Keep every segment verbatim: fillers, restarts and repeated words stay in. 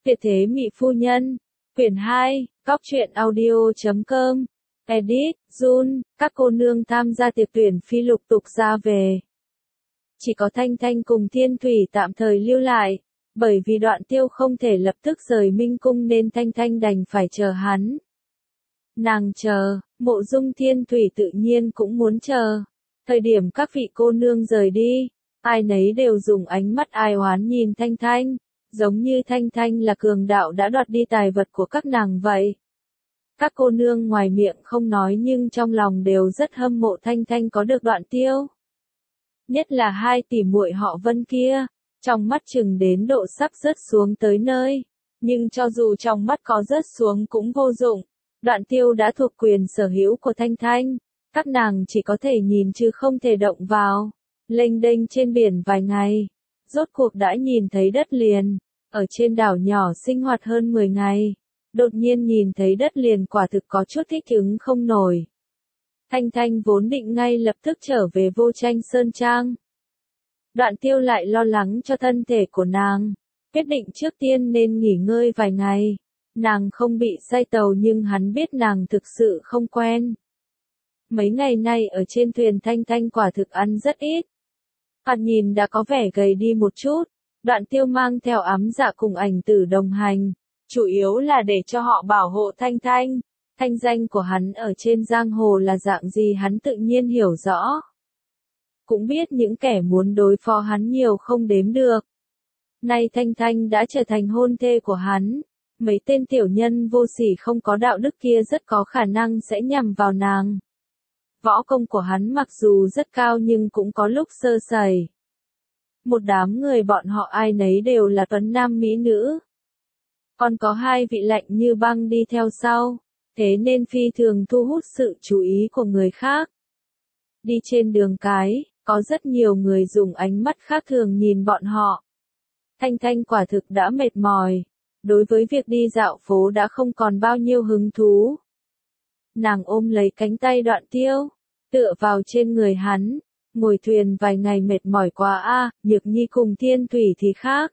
Tuyệt thế mỹ phu nhân. Quyển hai, Góc truyện audio chấm com. Edit, Jun, các cô nương tham gia tiệc tuyển phi lục tục ra về. Chỉ có Thanh Thanh cùng Thiên Thủy tạm thời lưu lại, bởi vì Đoạn Tiêu không thể lập tức rời Minh Cung nên Thanh Thanh đành phải chờ hắn. Nàng chờ, Mộ Dung Thiên Thủy tự nhiên cũng muốn chờ. Thời điểm các vị cô nương rời đi, ai nấy đều dùng ánh mắt ai oán nhìn Thanh Thanh, giống như Thanh Thanh là cường đạo đã đoạt đi tài vật của các nàng vậy. Các cô nương ngoài miệng không nói nhưng trong lòng đều rất hâm mộ Thanh Thanh có được Đoạn Tiêu. Nhất là hai tỷ muội họ Vân kia, trong mắt chừng đến độ sắp rớt xuống tới nơi, nhưng cho dù trong mắt có rớt xuống cũng vô dụng, Đoạn Tiêu đã thuộc quyền sở hữu của Thanh Thanh, các nàng chỉ có thể nhìn chứ không thể động vào. Lênh đênh trên biển vài ngày, rốt cuộc đã nhìn thấy đất liền, ở trên đảo nhỏ sinh hoạt hơn mười ngày, đột nhiên nhìn thấy đất liền quả thực có chút thích ứng không nổi. Thanh Thanh vốn định ngay lập tức trở về Vô Tranh Sơn Trang. Đoạn Tiêu lại lo lắng cho thân thể của nàng, quyết định trước tiên nên nghỉ ngơi vài ngày. Nàng không bị say tàu nhưng hắn biết nàng thực sự không quen. Mấy ngày nay ở trên thuyền Thanh Thanh quả thực ăn rất ít. Thoạt nhìn đã có vẻ gầy đi một chút. Đoạn Tiêu mang theo ám dạ cùng ảnh tử đồng hành, chủ yếu là để cho họ bảo hộ Thanh Thanh. Thanh danh của hắn ở trên giang hồ là dạng gì hắn tự nhiên hiểu rõ. Cũng biết những kẻ muốn đối phó hắn nhiều không đếm được. Nay Thanh Thanh đã trở thành hôn thê của hắn. Mấy tên tiểu nhân vô sỉ không có đạo đức kia rất có khả năng sẽ nhằm vào nàng. Võ công của hắn mặc dù rất cao nhưng cũng có lúc sơ sẩy. Một đám người bọn họ ai nấy đều là tuấn nam mỹ nữ. Còn có hai vị lạnh như băng đi theo sau, thế nên phi thường thu hút sự chú ý của người khác. Đi trên đường cái, có rất nhiều người dùng ánh mắt khác thường nhìn bọn họ. Thanh Thanh quả thực đã mệt mỏi, đối với việc đi dạo phố đã không còn bao nhiêu hứng thú. Nàng ôm lấy cánh tay Đoạn Tiêu, tựa vào trên người hắn, ngồi thuyền vài ngày mệt mỏi quá a, à, Nhược Nhi cùng Thiên Thủy thì khác.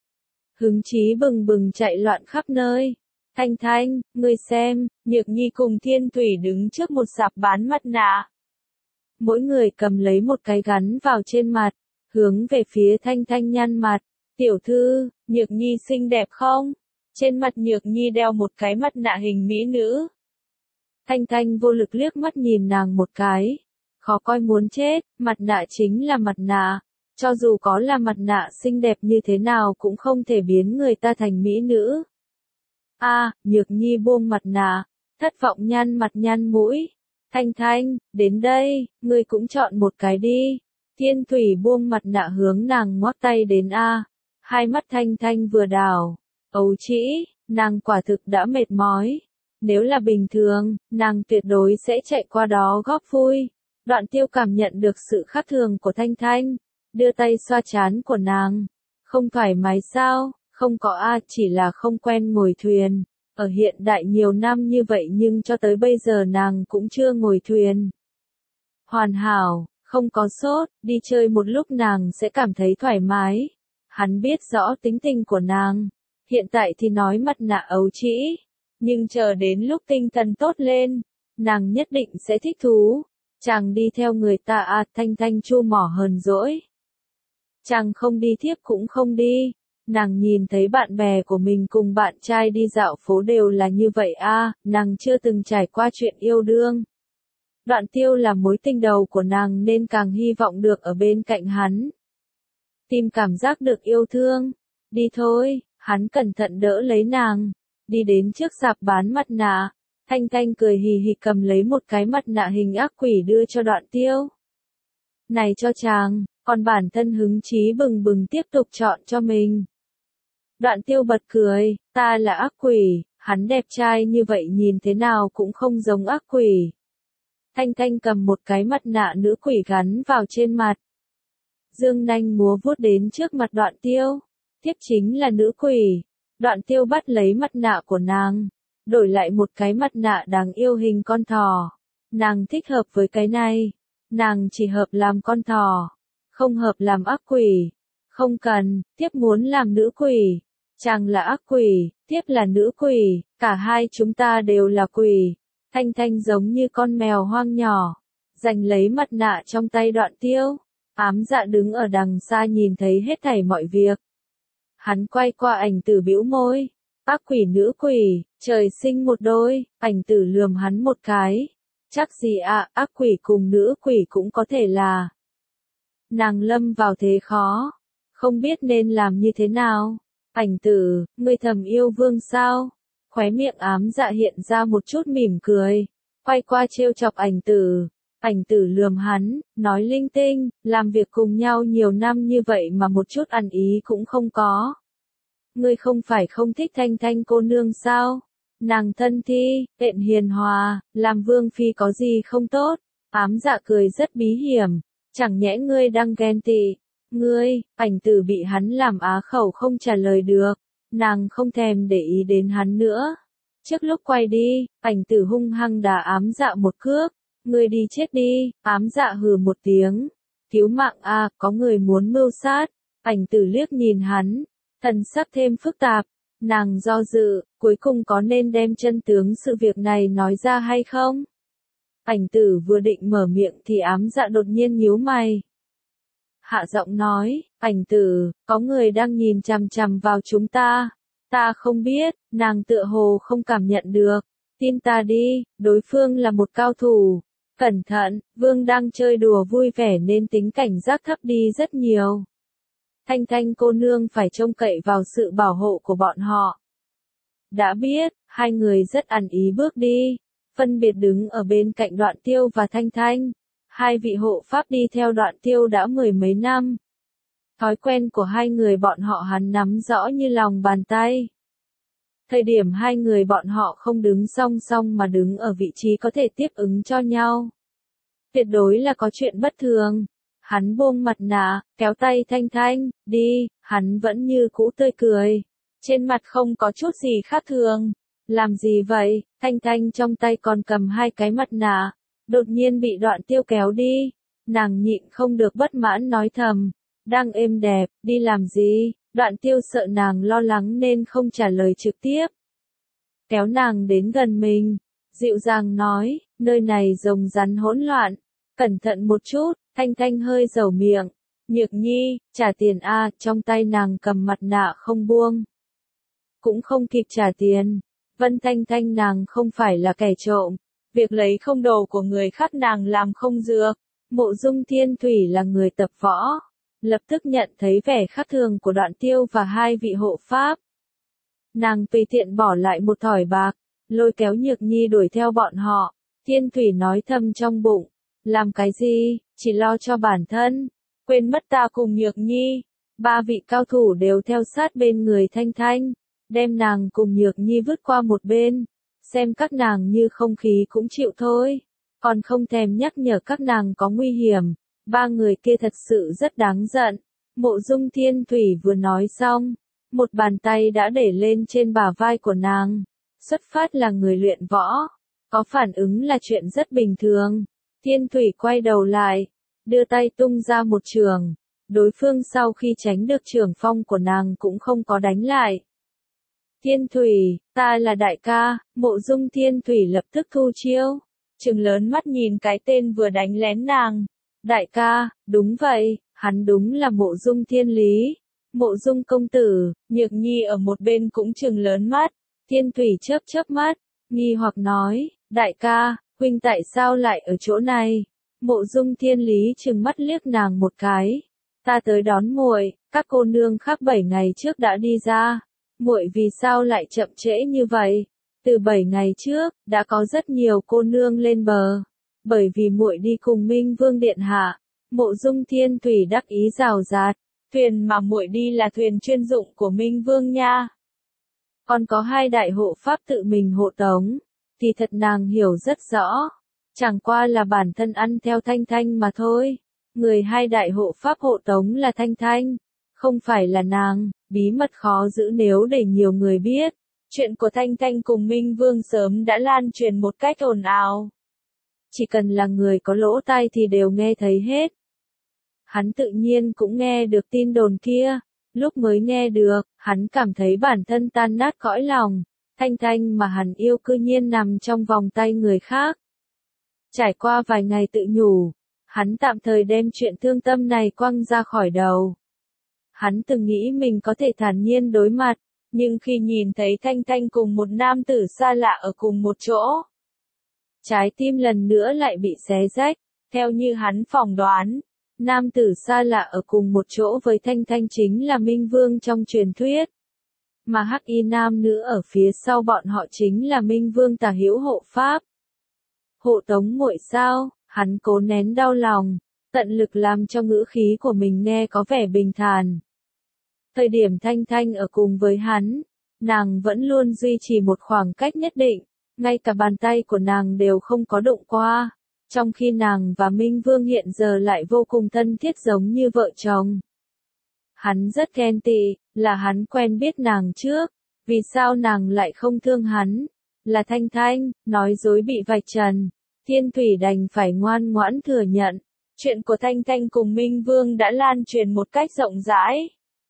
Hứng chí bừng bừng chạy loạn khắp nơi. Thanh Thanh, ngươi xem, Nhược Nhi cùng Thiên Thủy đứng trước một sạp bán mặt nạ. Mỗi người cầm lấy một cái gắn vào trên mặt, hướng về phía Thanh Thanh nhăn mặt. Tiểu thư, Nhược Nhi xinh đẹp không? Trên mặt Nhược Nhi đeo một cái mặt nạ hình mỹ nữ. Thanh Thanh vô lực liếc mắt nhìn nàng một cái. Khó coi muốn chết, mặt nạ chính là mặt nạ. Cho dù có là mặt nạ xinh đẹp như thế nào cũng không thể biến người ta thành mỹ nữ. A, à, Nhược Nhi buông mặt nạ, thất vọng nhăn mặt nhăn mũi. Thanh Thanh, đến đây, ngươi cũng chọn một cái đi. Thiên Thủy buông mặt nạ hướng nàng ngoắc tay đến A. À. Hai mắt Thanh Thanh vừa đảo. Ấu trĩ, nàng quả thực đã mệt mỏi. Nếu là bình thường, nàng tuyệt đối sẽ chạy qua đó góp vui. Đoạn Tiêu cảm nhận được sự khác thường của Thanh Thanh, đưa tay xoa trán của nàng. Không thoải mái sao? Không có a, chỉ là không quen ngồi thuyền. Ở hiện đại nhiều năm như vậy nhưng cho tới bây giờ nàng cũng chưa ngồi thuyền. Hoàn hảo, không có sốt, đi chơi một lúc nàng sẽ cảm thấy thoải mái. Hắn biết rõ tính tình của nàng. Hiện tại thì nói mặt nạ ấu trĩ. Nhưng chờ đến lúc tinh thần tốt lên, nàng nhất định sẽ thích thú. Chàng đi theo người ta à, Thanh Thanh chu mỏ hờn dỗi. Chàng không đi thiếp cũng không đi. Nàng nhìn thấy bạn bè của mình cùng bạn trai đi dạo phố đều là như vậy a, à, nàng chưa từng trải qua chuyện yêu đương. Đoạn Tiêu là mối tình đầu của nàng nên càng hy vọng được ở bên cạnh hắn. Tìm cảm giác được yêu thương. Đi thôi, hắn cẩn thận đỡ lấy nàng. Đi đến trước sạp bán mặt nạ. Thanh Thanh cười hì hì cầm lấy một cái mặt nạ hình ác quỷ đưa cho Đoạn Tiêu. Này cho chàng, còn bản thân hứng chí bừng bừng tiếp tục chọn cho mình. Đoạn Tiêu bật cười, ta là ác quỷ, hắn đẹp trai như vậy nhìn thế nào cũng không giống ác quỷ. Thanh Thanh cầm một cái mặt nạ nữ quỷ gắn vào trên mặt. Dương nanh múa vuốt đến trước mặt Đoạn Tiêu. Thiếp chính là nữ quỷ. Đoạn Tiêu bắt lấy mặt nạ của nàng, đổi lại một cái mặt nạ đáng yêu hình con thỏ. Nàng thích hợp với cái này. Nàng chỉ hợp làm con thỏ, không hợp làm ác quỷ. Không cần, thiếp muốn làm nữ quỷ. Chàng là ác quỷ, tiếp là nữ quỷ, cả hai chúng ta đều là quỷ. Thanh Thanh giống như con mèo hoang nhỏ, giành lấy mặt nạ trong tay Đoạn Tiêu. Ám Dạ đứng ở đằng xa nhìn thấy hết thảy mọi việc. Hắn quay qua Ảnh Tử bĩu môi, ác quỷ nữ quỷ, trời sinh một đôi. Ảnh Tử lườm hắn một cái, chắc gì ạ, à, ác quỷ cùng nữ quỷ cũng có thể là. Nàng lâm vào thế khó, không biết nên làm như thế nào. Ảnh Tử, ngươi thầm yêu vương sao? Khóe miệng Ám Dạ hiện ra một chút mỉm cười, quay qua trêu chọc Ảnh Tử. Ảnh Tử lườm hắn, nói linh tinh, làm việc cùng nhau nhiều năm như vậy mà một chút ăn ý cũng không có. Ngươi không phải không thích Thanh Thanh cô nương sao? Nàng thân thi, tiện hiền hòa, làm vương phi có gì không tốt? Ám Dạ cười rất bí hiểm, chẳng nhẽ ngươi đang ghen tị? Ngươi, Ảnh Tử bị hắn làm á khẩu không trả lời được, nàng không thèm để ý đến hắn nữa. Trước lúc quay đi, Ảnh Tử hung hăng đá Ám Dạ một cước. Ngươi đi chết đi. Ám Dạ hừ một tiếng. Cứu mạng a, có người muốn mưu sát. Ảnh Tử liếc nhìn hắn, thần sắc thêm phức tạp. Nàng do dự, cuối cùng có nên đem chân tướng sự việc này nói ra hay không? Ảnh Tử vừa định mở miệng thì Ám Dạ đột nhiên nhíu mày. Hạ giọng nói, Ảnh Tử, có người đang nhìn chằm chằm vào chúng ta. Ta không biết, nàng tựa hồ không cảm nhận được. Tin ta đi, đối phương là một cao thủ. Cẩn thận, vương đang chơi đùa vui vẻ nên tính cảnh giác thấp đi rất nhiều. Thanh Thanh cô nương phải trông cậy vào sự bảo hộ của bọn họ. Đã biết, hai người rất ăn ý bước đi, phân biệt đứng ở bên cạnh Đoạn Tiêu và Thanh Thanh. Hai vị hộ pháp đi theo Đoạn Tiêu đã mười mấy năm. Thói quen của hai người bọn họ hắn nắm rõ như lòng bàn tay. Thời điểm hai người bọn họ không đứng song song mà đứng ở vị trí có thể tiếp ứng cho nhau. Tuyệt đối là có chuyện bất thường. Hắn buông mặt nạ, kéo tay Thanh Thanh, đi, hắn vẫn như cũ tươi cười. Trên mặt không có chút gì khác thường. Làm gì vậy? Thanh Thanh trong tay còn cầm hai cái mặt nạ. Đột nhiên bị Đoạn Tiêu kéo đi. Nàng nhịn không được bất mãn nói thầm. Đang êm đẹp, đi làm gì? Đoạn Tiêu sợ nàng lo lắng nên không trả lời trực tiếp. Kéo nàng đến gần mình, dịu dàng nói, nơi này rồng rắn hỗn loạn, cẩn thận một chút. Thanh Thanh hơi dầu miệng, Nhược Nhi, trả tiền a. Trong tay nàng cầm mặt nạ không buông. Cũng không kịp trả tiền. Vân Thanh Thanh nàng không phải là kẻ trộm, việc lấy không đồ của người khác nàng làm không dược. Mộ Dung Thiên Thủy là người tập võ, lập tức nhận thấy vẻ khác thường của Đoạn Tiêu và hai vị hộ pháp. Nàng tùy tiện bỏ lại một thỏi bạc, lôi kéo Nhược Nhi đuổi theo bọn họ. Thiên Thủy nói thầm trong bụng, làm cái gì, chỉ lo cho bản thân, quên mất ta cùng Nhược Nhi. Ba vị cao thủ đều theo sát bên người Thanh Thanh, đem nàng cùng Nhược Nhi vứt qua một bên, xem các nàng như không khí cũng chịu thôi, còn không thèm nhắc nhở các nàng có nguy hiểm. Ba người kia thật sự rất đáng giận. Mộ Dung Thiên Thủy vừa nói xong, một bàn tay đã để lên trên bả vai của nàng. Xuất phát là người luyện võ, có phản ứng là chuyện rất bình thường. Thiên Thủy quay đầu lại, đưa tay tung ra một trường. Đối phương sau khi tránh được trường phong của nàng cũng không có đánh lại. Thiên Thủy, ta là đại ca. Mộ Dung Thiên Thủy lập tức thu chiêu, trừng lớn mắt nhìn cái tên vừa đánh lén nàng. Đại ca, đúng vậy, hắn đúng là Mộ Dung Thiên Lý. Mộ Dung công tử. Nhược Nhi ở một bên cũng trừng lớn mắt. Thiên Thủy chớp chớp mắt, nghi hoặc nói, đại ca, huynh tại sao lại ở chỗ này? Mộ Dung Thiên Lý trừng mắt liếc nàng một cái. Ta tới đón muội, các cô nương khác bảy ngày trước đã đi ra. Muội vì sao lại chậm trễ như vậy? Từ bảy ngày trước, đã có rất nhiều cô nương lên bờ. Bởi vì muội đi cùng Minh Vương điện hạ. Mộ Dung Thiên Thủy đắc ý rào rạt, thuyền mà muội đi là thuyền chuyên dụng của Minh Vương nha. Còn có hai đại hộ pháp tự mình hộ tống, thì thật nàng hiểu rất rõ. Chẳng qua là bản thân ăn theo Thanh Thanh mà thôi. Người hai đại hộ pháp hộ tống là Thanh Thanh, không phải là nàng. Bí mật khó giữ nếu để nhiều người biết. Chuyện của Thanh Thanh cùng Minh Vương sớm đã lan truyền một cách ồn ào. Chỉ cần là người có lỗ tai thì đều nghe thấy hết. Hắn tự nhiên cũng nghe được tin đồn kia. Lúc mới nghe được, hắn cảm thấy bản thân tan nát cõi lòng, Thanh Thanh mà hắn yêu cư nhiên nằm trong vòng tay người khác. Trải qua vài ngày tự nhủ, hắn tạm thời đem chuyện thương tâm này quăng ra khỏi đầu. Hắn từng nghĩ mình có thể thản nhiên đối mặt, nhưng khi nhìn thấy Thanh Thanh cùng một nam tử xa lạ ở cùng một chỗ, trái tim lần nữa lại bị xé rách. Theo như hắn phỏng đoán, nam tử xa lạ ở cùng một chỗ với Thanh Thanh chính là Minh Vương trong truyền thuyết. Mà hắc y nam nữ ở phía sau bọn họ chính là Minh Vương tả hữu hộ pháp. Hộ tống muội sao? Hắn cố nén đau lòng, tận lực làm cho ngữ khí của mình nghe có vẻ bình thản. Thời điểm Thanh Thanh ở cùng với hắn, nàng vẫn luôn duy trì một khoảng cách nhất định, ngay cả bàn tay của nàng đều không có đụng qua, trong khi nàng và Minh Vương hiện giờ lại vô cùng thân thiết giống như vợ chồng. Hắn rất ghen tị, là hắn quen biết nàng trước, vì sao nàng lại không thương hắn? Là Thanh Thanh, nói dối bị vạch trần, Thiên Thủy đành phải ngoan ngoãn thừa nhận, chuyện của Thanh Thanh cùng Minh Vương đã lan truyền một cách rộng rãi.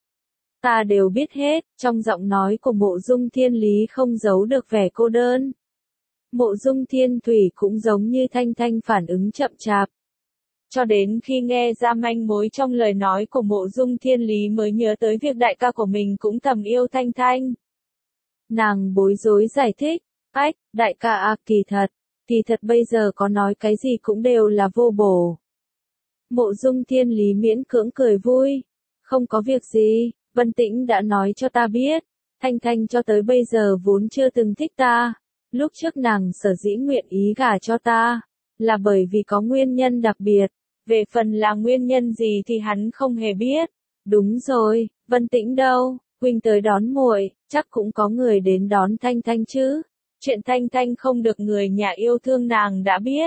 Ta đều biết hết, trong giọng nói của Mộ Dung Thiên Lý không giấu được vẻ cô đơn. Mộ Dung Thiên Thủy cũng giống như Thanh Thanh phản ứng chậm chạp. Cho đến khi nghe ra manh mối trong lời nói của Mộ Dung Thiên Lý mới nhớ tới việc đại ca của mình cũng thầm yêu Thanh Thanh. Nàng bối rối giải thích, ách, đại ca à, kỳ thật, kỳ thật bây giờ có nói cái gì cũng đều là vô bổ. Mộ Dung Thiên Lý miễn cưỡng cười vui, không có việc gì, Vân Tĩnh đã nói cho ta biết, Thanh Thanh cho tới bây giờ vốn chưa từng thích ta, lúc trước nàng sở dĩ nguyện ý gả cho ta, là bởi vì có nguyên nhân đặc biệt, về phần là nguyên nhân gì thì hắn không hề biết. Đúng rồi, Vân Tĩnh đâu, huynh tới đón muội, chắc cũng có người đến đón Thanh Thanh chứ, chuyện Thanh Thanh không được người nhà yêu thương nàng đã biết.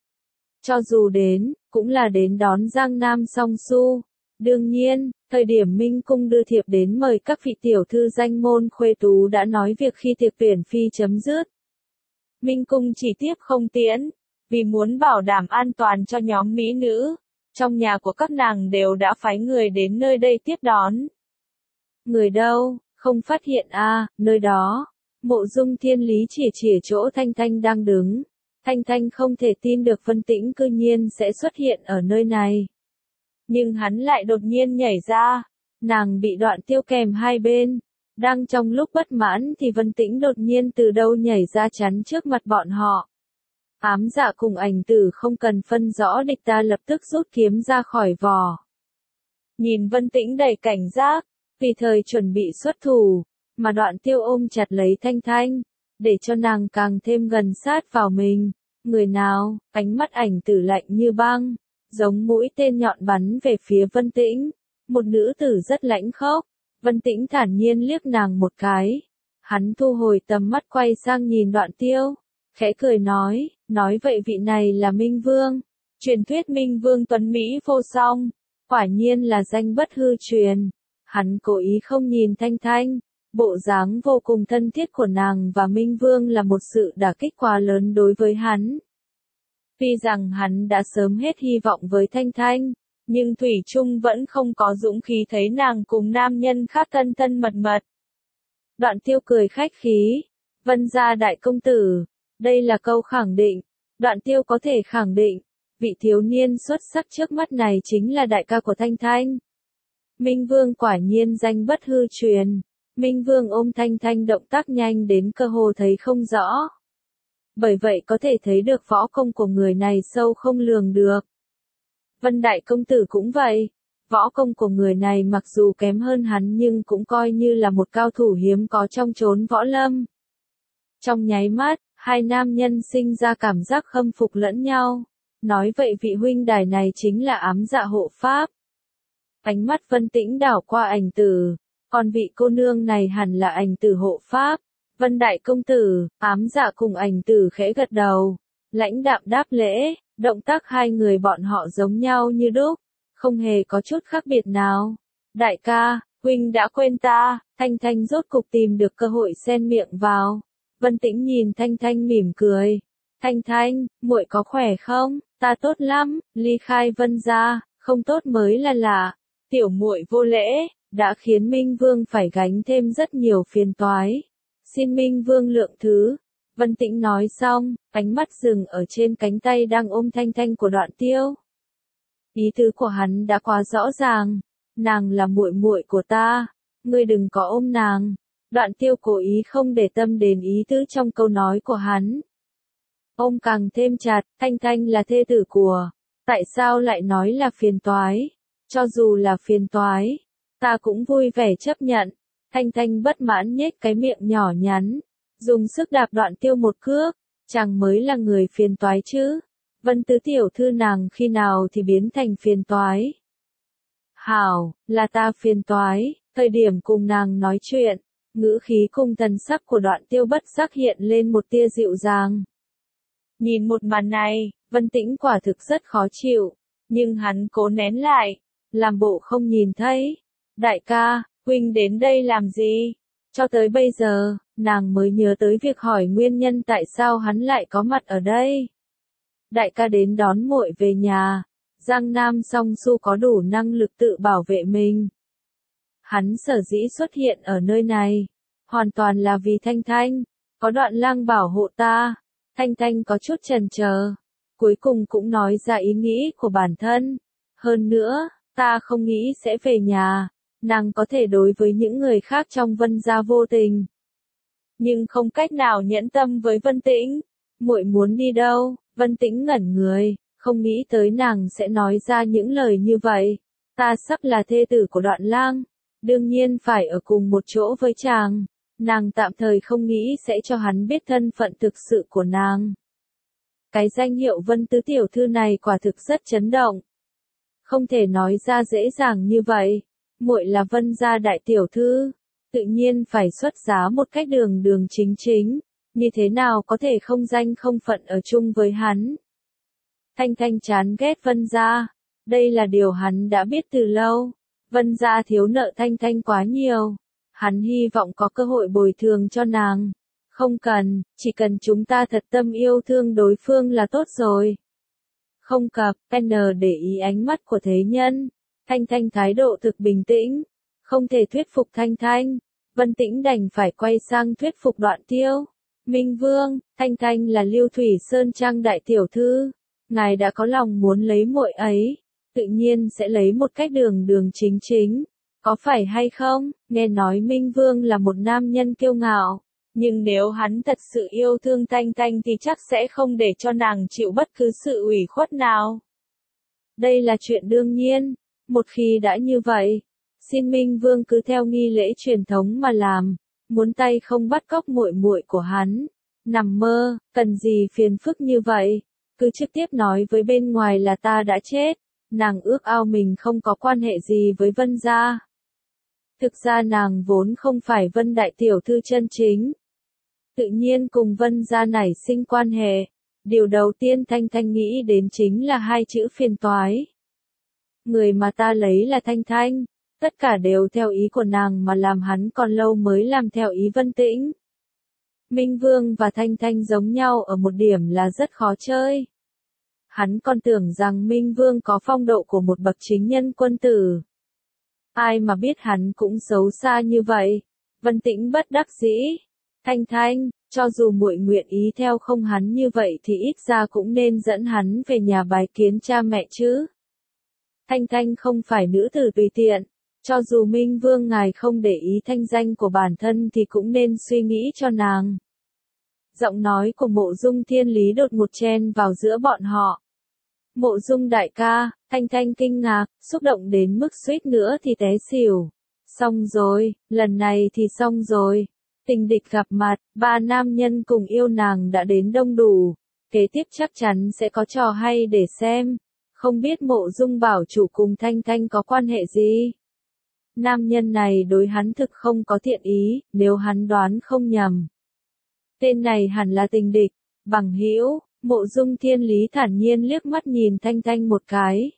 Cho dù đến, cũng là đến đón Giang Nam Song Su. Đương nhiên, thời điểm Minh Cung đưa thiệp đến mời các vị tiểu thư danh môn khuê tú đã nói việc khi tiệc tuyển phi chấm dứt. Minh Cung chỉ tiếp không tiễn, vì muốn bảo đảm an toàn cho nhóm mỹ nữ, trong nhà của các nàng đều đã phái người đến nơi đây tiếp đón. Người đâu, không phát hiện à, nơi đó. Mộ Dung Thiên Lý chỉ chỉ chỗ Thanh Thanh đang đứng. Thanh Thanh không thể tin được Vân Tĩnh cư nhiên sẽ xuất hiện ở nơi này. Nhưng hắn lại đột nhiên nhảy ra, nàng bị đoạn tiêu kèm hai bên. Đang trong lúc bất mãn thì Vân Tĩnh đột nhiên từ đâu nhảy ra chắn trước mặt bọn họ. Ám Dạ cùng Ảnh Tử không cần phân rõ địch ta lập tức rút kiếm ra khỏi vỏ. Nhìn Vân Tĩnh đầy cảnh giác, vì thời chuẩn bị xuất thủ, mà đoạn tiêu ôm chặt lấy Thanh Thanh, để cho nàng càng thêm gần sát vào mình. Người nào, ánh mắt Ảnh Tử lạnh như băng, giống mũi tên nhọn bắn về phía Vân Tĩnh. Một nữ tử rất lãnh khốc, Vân Tĩnh thản nhiên liếc nàng một cái. Hắn thu hồi tầm mắt quay sang nhìn đoạn tiêu, khẽ cười nói, nói vậy vị này là Minh Vương. Truyền thuyết Minh Vương tuấn Mỹ vô song, quả nhiên là danh bất hư truyền. Hắn cố ý không nhìn Thanh Thanh, bộ dáng vô cùng thân thiết của nàng và Minh Vương là một sự đả kích quá lớn đối với hắn. Tuy rằng hắn đã sớm hết hy vọng với Thanh Thanh, nhưng Thủy Trung vẫn không có dũng khí thấy nàng cùng nam nhân khác thân thân mật mật. Đoạn tiêu cười khách khí, Vân gia đại công tử, đây là câu khẳng định, đoạn tiêu có thể khẳng định, vị thiếu niên xuất sắc trước mắt này chính là đại ca của Thanh Thanh. Minh Vương quả nhiên danh bất hư truyền, Minh Vương ôm Thanh Thanh động tác nhanh đến cơ hồ thấy không rõ. Bởi vậy có thể thấy được võ công của người này sâu không lường được. Vân đại công tử cũng vậy, võ công của người này mặc dù kém hơn hắn nhưng cũng coi như là một cao thủ hiếm có trong chốn võ lâm. Trong nháy mắt, hai nam nhân sinh ra cảm giác khâm phục lẫn nhau. Nói vậy vị huynh đài này chính là Ám Dạ hộ pháp. Ánh mắt Vân Tĩnh đảo qua Ảnh Tử, còn vị cô nương này hẳn là Ảnh Tử hộ pháp. Vân đại công tử, Ám Dạ cùng Ảnh Tử khẽ gật đầu, lãnh đạm đáp lễ, động tác hai người bọn họ giống nhau như đúc, không hề có chút khác biệt nào. Đại ca, huynh đã quên ta. Thanh Thanh rốt cục tìm được cơ hội xen miệng vào. Vân Tĩnh nhìn Thanh Thanh mỉm cười. Thanh Thanh, muội có khỏe không? Ta tốt lắm, ly khai Vân gia, không tốt mới là lạ. tiểu muội vô lễ, đã khiến Minh Vương phải gánh thêm rất nhiều phiền toái. Xin Minh Vương lượng thứ. Vân Tĩnh nói xong, ánh mắt dừng ở trên cánh tay đang ôm Thanh Thanh của Đoạn Tiêu. Ý tứ của hắn đã quá rõ ràng, nàng là muội muội của ta, ngươi đừng có ôm nàng. Đoạn Tiêu cố ý không để tâm đến ý tứ trong câu nói của hắn. Ôm càng thêm chặt, Thanh Thanh là thê tử của, tại sao lại nói là phiền toái? Cho dù là phiền toái, ta cũng vui vẻ chấp nhận. Thanh Thanh bất mãn nhếch cái miệng nhỏ nhắn, dùng sức đạp Đoạn Tiêu một cước, chàng mới là người phiền toái chứ. Vân tứ tiểu thư nàng khi nào thì biến thành phiền toái? Hảo, là ta phiền toái, thời điểm cùng nàng nói chuyện, ngữ khí cùng thần sắc của Đoạn Tiêu bất giác hiện lên một tia dịu dàng. Nhìn một màn này, Vân Tĩnh quả thực rất khó chịu, nhưng hắn cố nén lại, làm bộ không nhìn thấy. Đại ca, huynh đến đây làm gì? Cho tới bây giờ, nàng mới nhớ tới việc hỏi nguyên nhân tại sao hắn lại có mặt ở đây. Đại ca đến đón muội về nhà, Giang Nam Song Su có đủ năng lực tự bảo vệ mình. Hắn sở dĩ xuất hiện ở nơi này, hoàn toàn là vì Thanh Thanh, có Đoạn Lang bảo hộ ta. Thanh Thanh có chút chần chờ, cuối cùng cũng nói ra ý nghĩ của bản thân. Hơn nữa, ta không nghĩ sẽ về nhà, nàng có thể đối với những người khác trong Vân gia vô tình, nhưng không cách nào nhẫn tâm với Vân Tĩnh. Muội muốn đi đâu? Vân Tĩnh ngẩn người, không nghĩ tới nàng sẽ nói ra những lời như vậy. Ta sắp là thê tử của Đoạn Lang, đương nhiên phải ở cùng một chỗ với chàng. Nàng tạm thời không nghĩ sẽ cho hắn biết thân phận thực sự của nàng. Cái danh hiệu Vân tứ tiểu thư này quả thực rất chấn động. Không thể nói ra dễ dàng như vậy. Muội là Vân gia đại tiểu thư, tự nhiên phải xuất giá một cách đường đường chính chính, như thế nào có thể không danh không phận ở chung với hắn. Thanh Thanh chán ghét Vân gia, đây là điều hắn đã biết từ lâu. Vân gia thiếu nợ Thanh Thanh quá nhiều, hắn hy vọng có cơ hội bồi thường cho nàng. Không cần, chỉ cần chúng ta thật tâm yêu thương đối phương là tốt rồi. Không cập, N để ý ánh mắt của thế nhân. Thanh Thanh thái độ thực bình tĩnh, không thể thuyết phục Thanh Thanh. Vân Tĩnh đành phải quay sang thuyết phục Đoạn Tiêu. Minh Vương, Thanh Thanh là Lưu Thủy Sơn Trang đại tiểu thư, ngài đã có lòng muốn lấy muội ấy, tự nhiên sẽ lấy một cách đường đường chính chính, có phải hay không? Nghe nói Minh Vương là một nam nhân kiêu ngạo, nhưng nếu hắn thật sự yêu thương Thanh Thanh thì chắc sẽ không để cho nàng chịu bất cứ sự ủy khuất nào. Đây là chuyện đương nhiên, một khi đã như vậy, xin Minh Vương cứ theo nghi lễ truyền thống mà làm, muốn tay không bắt cóc muội muội của hắn. Nằm mơ, cần gì phiền phức như vậy, cứ trực tiếp nói với bên ngoài là ta đã chết. Nàng ước ao mình không có quan hệ gì với Vân gia. Thực ra nàng vốn không phải Vân đại tiểu thư chân chính, tự nhiên cùng Vân gia nảy sinh quan hệ. Điều đầu tiên Thanh Thanh nghĩ đến chính là hai chữ phiền toái. Người mà ta lấy là Thanh Thanh, tất cả đều theo ý của nàng mà làm, hắn còn lâu mới làm theo ý Vân Tĩnh. Minh Vương và Thanh Thanh giống nhau ở một điểm là rất khó chơi. Hắn còn tưởng rằng Minh Vương có phong độ của một bậc chính nhân quân tử. Ai mà biết hắn cũng xấu xa như vậy. Vân Tĩnh bất đắc dĩ. Thanh Thanh, cho dù muội nguyện ý theo không hắn như vậy thì ít ra cũng nên dẫn hắn về nhà bái kiến cha mẹ chứ. Thanh Thanh không phải nữ tử tùy tiện. Cho dù Minh Vương ngài không để ý thanh danh của bản thân thì cũng nên suy nghĩ cho nàng. Giọng nói của Mộ Dung Thiên Lý đột ngột chen vào giữa bọn họ. Mộ Dung đại ca, Thanh Thanh kinh ngạc, xúc động đến mức suýt nữa thì té xỉu. Xong rồi, lần này thì xong rồi. Tình địch gặp mặt, ba nam nhân cùng yêu nàng đã đến đông đủ. Kế tiếp chắc chắn sẽ có trò hay để xem. Không biết Mộ Dung bảo chủ cùng Thanh Thanh có quan hệ gì? Nam nhân này đối hắn thực không có thiện ý, nếu hắn đoán không nhầm. Tên này hẳn là tình địch, bằng hữu. Mộ Dung Thiên Lý thản nhiên liếc mắt nhìn Thanh Thanh một cái.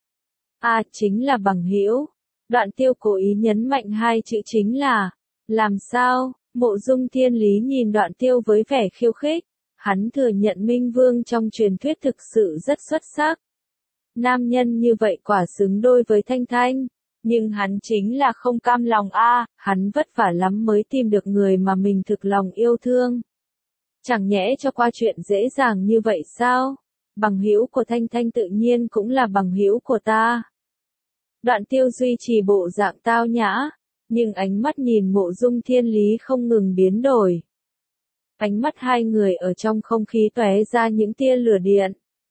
À, chính là bằng hữu. Đoạn Tiêu cố ý nhấn mạnh hai chữ chính là, làm sao? Mộ Dung Thiên Lý nhìn Đoạn Tiêu với vẻ khiêu khích. Hắn thừa nhận Minh Vương trong truyền thuyết thực sự rất xuất sắc. Nam nhân như vậy quả xứng đôi với Thanh Thanh. Nhưng hắn chính là không cam lòng a, hắn vất vả lắm mới tìm được người mà mình thực lòng yêu thương. Chẳng nhẽ cho qua chuyện dễ dàng như vậy sao? Bằng hữu của Thanh Thanh tự nhiên cũng là bằng hữu của ta. Đoạn Tiêu duy trì bộ dạng tao nhã, nhưng ánh mắt nhìn Mộ Dung Thiên Lý không ngừng biến đổi. Ánh mắt hai người ở trong không khí tóe ra những tia lửa điện.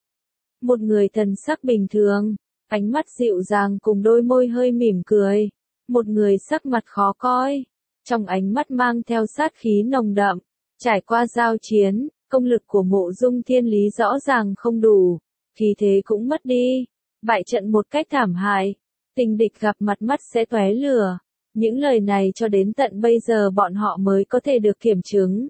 Một người thần sắc bình thường, ánh mắt dịu dàng cùng đôi môi hơi mỉm cười. Một người sắc mặt khó coi, trong ánh mắt mang theo sát khí nồng đậm. Trải qua giao chiến, công lực của Mộ Dung Thiên Lý rõ ràng không đủ, khí thế cũng mất đi, bại trận một cách thảm hại. Tình địch gặp mặt mắt sẽ tóe lửa. Những lời này cho đến tận bây giờ bọn họ mới có thể được kiểm chứng.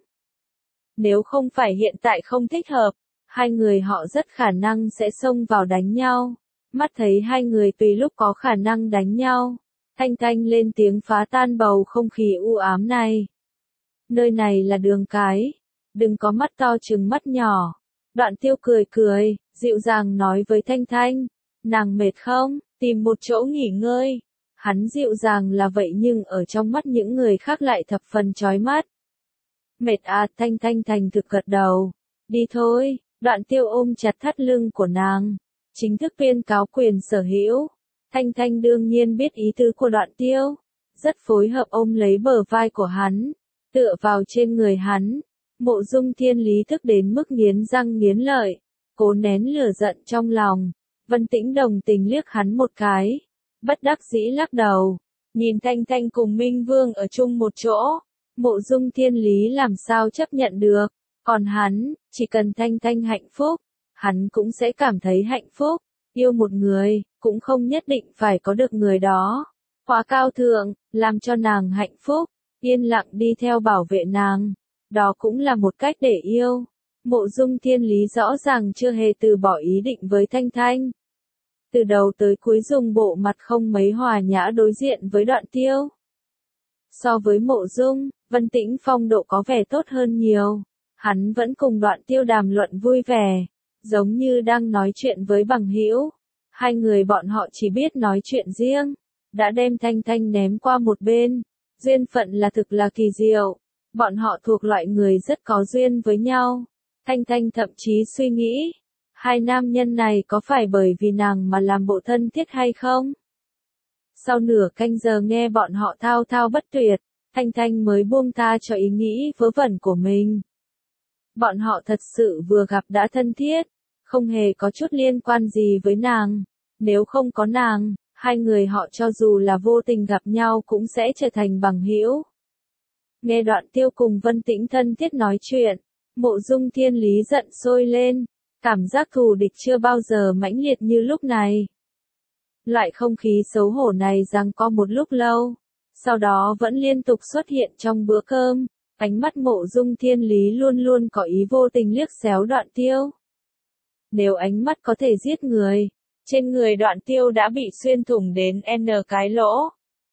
Nếu không phải hiện tại không thích hợp, hai người họ rất khả năng sẽ xông vào đánh nhau. Mắt thấy hai người tùy lúc có khả năng đánh nhau, Thanh Thanh lên tiếng phá tan bầu không khí u ám này. Nơi này là đường cái, đừng có mắt to trừng mắt nhỏ. Đoạn Tiêu cười cười, dịu dàng nói với Thanh Thanh, nàng mệt không, tìm một chỗ nghỉ ngơi. Hắn dịu dàng là vậy nhưng ở trong mắt những người khác lại thập phần chói mắt. Mệt à, Thanh Thanh thành thực gật đầu. Đi thôi. Đoạn Tiêu ôm chặt thắt lưng của nàng, chính thức tuyên cáo quyền sở hữu. Thanh Thanh đương nhiên biết ý tứ của Đoạn Tiêu, rất phối hợp ôm lấy bờ vai của hắn, tựa vào trên người hắn. Mộ Dung Thiên Lý thức đến mức nghiến răng nghiến lợi, cố nén lửa giận trong lòng. Vân Tĩnh đồng tình liếc hắn một cái, bất đắc dĩ lắc đầu, nhìn Thanh Thanh cùng Minh Vương ở chung một chỗ, Mộ Dung Thiên Lý làm sao chấp nhận được. Còn hắn, chỉ cần Thanh Thanh hạnh phúc, hắn cũng sẽ cảm thấy hạnh phúc. Yêu một người, cũng không nhất định phải có được người đó. Quá cao thượng, làm cho nàng hạnh phúc, yên lặng đi theo bảo vệ nàng. Đó cũng là một cách để yêu. Mộ Dung Thiên Lý rõ ràng chưa hề từ bỏ ý định với Thanh Thanh. Từ đầu tới cuối dùng bộ mặt không mấy hòa nhã đối diện với Đoạn Tiêu. So với Mộ Dung, Vân Tĩnh phong độ có vẻ tốt hơn nhiều. Hắn vẫn cùng Đoạn Tiêu đàm luận vui vẻ, giống như đang nói chuyện với bằng hữu. Hai người bọn họ chỉ biết nói chuyện riêng, đã đem Thanh Thanh ném qua một bên. Duyên phận là thực là kỳ diệu, bọn họ thuộc loại người rất có duyên với nhau. Thanh Thanh thậm chí suy nghĩ, hai nam nhân này có phải bởi vì nàng mà làm bộ thân thiết hay không? Sau nửa canh giờ nghe bọn họ thao thao bất tuyệt, Thanh Thanh mới buông tha cho ý nghĩ vớ vẩn của mình. Bọn họ thật sự vừa gặp đã thân thiết, không hề có chút liên quan gì với nàng. Nếu không có nàng, hai người họ cho dù là vô tình gặp nhau cũng sẽ trở thành bằng hữu. Nghe Đoạn Tiêu cùng Vân Tĩnh thân thiết nói chuyện, Mộ Dung Thiên Lý giận sôi lên, cảm giác thù địch chưa bao giờ mãnh liệt như lúc này. Loại không khí xấu hổ này giằng co một lúc lâu, sau đó vẫn liên tục xuất hiện trong bữa cơm. Ánh mắt Mộ Dung Thiên Lý luôn luôn có ý vô tình liếc xéo Đoạn Tiêu. Nếu ánh mắt có thể giết người, trên người Đoạn Tiêu đã bị xuyên thủng đến n cái lỗ.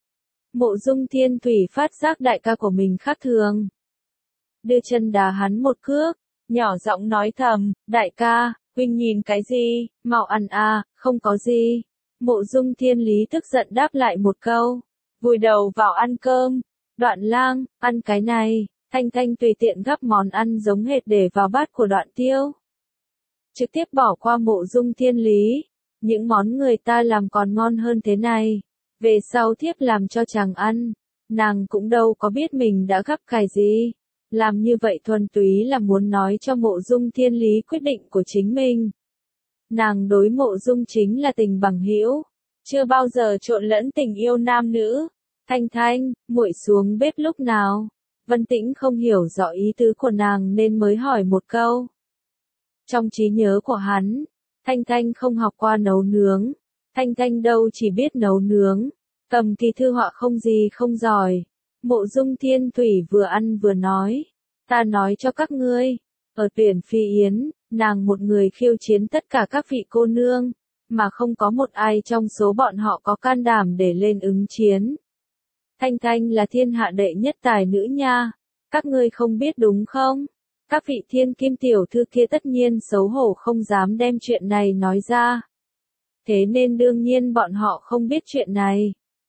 Mộ Dung Thiên Thủy phát giác đại ca của mình khác thường, đưa chân đá hắn một cước, nhỏ giọng nói thầm, đại ca, huynh nhìn cái gì, mau ăn à, không có gì. Mộ Dung Thiên Lý tức giận đáp lại một câu, vùi đầu vào ăn cơm. Đoạn Lang, ăn cái này. Thanh Thanh tùy tiện gắp món ăn giống hệt để vào bát của Đoạn Tiêu, trực tiếp bỏ qua Mộ Dung Thiên Lý. Những món người ta làm còn ngon hơn thế này, về sau thiếp làm cho chàng ăn. Nàng cũng đâu có biết mình đã gắp cái gì, làm như vậy thuần túy là muốn nói cho Mộ Dung Thiên Lý quyết định của chính mình. Nàng đối Mộ Dung chính là tình bằng hữu, chưa bao giờ trộn lẫn tình yêu nam nữ. Thanh Thanh, muội xuống bếp lúc nào? Vân Tĩnh không hiểu rõ ý tứ của nàng nên mới hỏi một câu. Trong trí nhớ của hắn, Thanh Thanh không học qua nấu nướng. Thanh Thanh đâu chỉ biết nấu nướng, cầm kỳ thư họa không gì không giỏi. Mộ Dung Thiên Thủy vừa ăn vừa nói, ta nói cho các ngươi, ở Tuyển Phi Yến, nàng một người khiêu chiến tất cả các vị cô nương, mà không có một ai trong số bọn họ có can đảm để lên ứng chiến. Thanh Thanh là thiên hạ đệ nhất tài nữ nha, các ngươi không biết đúng không? Các vị thiên kim tiểu thư kia tất nhiên xấu hổ không dám đem chuyện này nói ra. Thế nên đương nhiên bọn họ không biết chuyện này.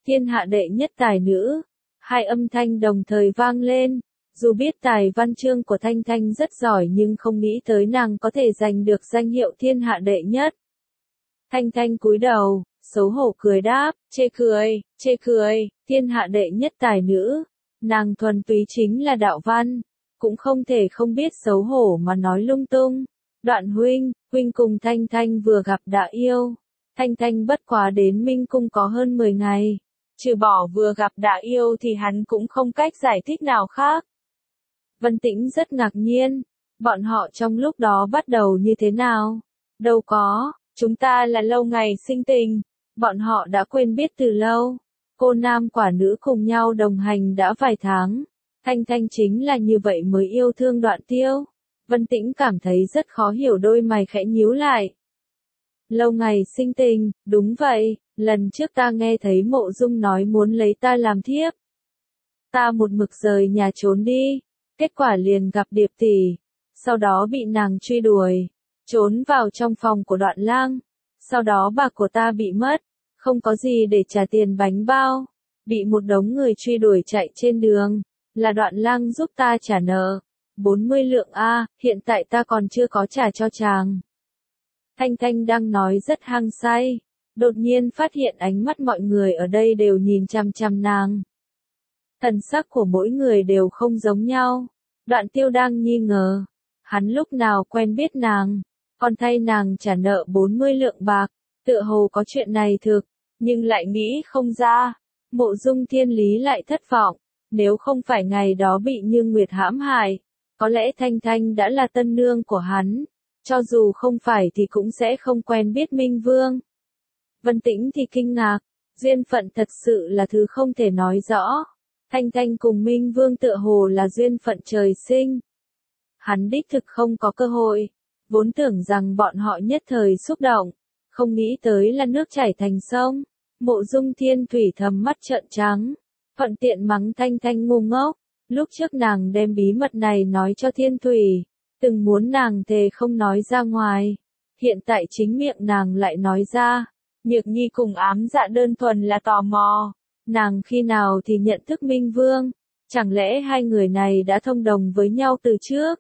thiên hạ đệ nhất tài nữ. Hai âm thanh đồng thời vang lên. Dù biết tài văn chương của Thanh Thanh rất giỏi nhưng không nghĩ tới nàng có thể giành được danh hiệu thiên hạ đệ nhất. Thanh Thanh cúi đầu, xấu hổ cười đáp, chê cười, chê cười, thiên hạ đệ nhất tài nữ. Nàng thuần túy chính là đạo văn, cũng không thể không biết xấu hổ mà nói lung tung. Đoạn huynh, huynh cùng Thanh Thanh vừa gặp đã yêu. Thanh Thanh bất quá đến Minh Cung có hơn mười ngày. Trừ bỏ vừa gặp đã yêu thì hắn cũng không cách giải thích nào khác. Vân Tĩnh rất ngạc nhiên. Bọn họ trong lúc đó bắt đầu như thế nào? Đâu có, chúng ta là lâu ngày sinh tình. Bọn họ đã quên biết từ lâu. Cô nam quả nữ cùng nhau đồng hành đã vài tháng. Thanh Thanh chính là như vậy mới yêu thương Đoạn Tiêu. Vân Tĩnh cảm thấy rất khó hiểu, đôi mày khẽ nhíu lại. Lâu ngày sinh tình, đúng vậy, lần trước ta nghe thấy Mộ Dung nói muốn lấy ta làm thiếp. Ta một mực rời nhà trốn đi, kết quả liền gặp Điệp tỷ, sau đó bị nàng truy đuổi, trốn vào trong phòng của Đoạn Lang, sau đó bạc của ta bị mất, không có gì để trả tiền bánh bao, bị một đống người truy đuổi chạy trên đường, là Đoạn Lang giúp ta trả nợ, bốn mươi lượng a, hiện tại ta còn chưa có trả cho chàng. Thanh Thanh đang nói rất hăng say, đột nhiên phát hiện ánh mắt mọi người ở đây đều nhìn chằm chằm nàng. Thần sắc của mỗi người đều không giống nhau. Đoạn Tiêu đang nghi ngờ, hắn lúc nào quen biết nàng, còn thay nàng trả nợ bốn mươi lượng bạc, tựa hồ có chuyện này thực, nhưng lại nghĩ không ra. Mộ Dung Thiên Lý lại thất vọng, nếu không phải ngày đó bị Như Nguyệt hãm hại, có lẽ Thanh Thanh đã là tân nương của hắn, cho dù không phải thì cũng sẽ không quen biết Minh Vương. Vân Tĩnh thì kinh ngạc, duyên phận thật sự là thứ không thể nói rõ. Thanh Thanh cùng Minh Vương tựa hồ là duyên phận trời sinh. Hắn đích thực không có cơ hội, vốn tưởng rằng bọn họ nhất thời xúc động, không nghĩ tới là nước chảy thành sông. Mộ Dung Thiên Thủy thầm mắt trợn trắng, thuận tiện mắng Thanh Thanh ngu ngốc. Lúc trước nàng đem bí mật này nói cho Thiên Thủy, từng muốn nàng thề không nói ra ngoài, hiện tại chính miệng nàng lại nói ra. Nhược Nhi cùng Ám Dạ đơn thuần là tò mò, nàng khi nào thì nhận thức Minh Vương, chẳng lẽ hai người này đã thông đồng với nhau từ trước?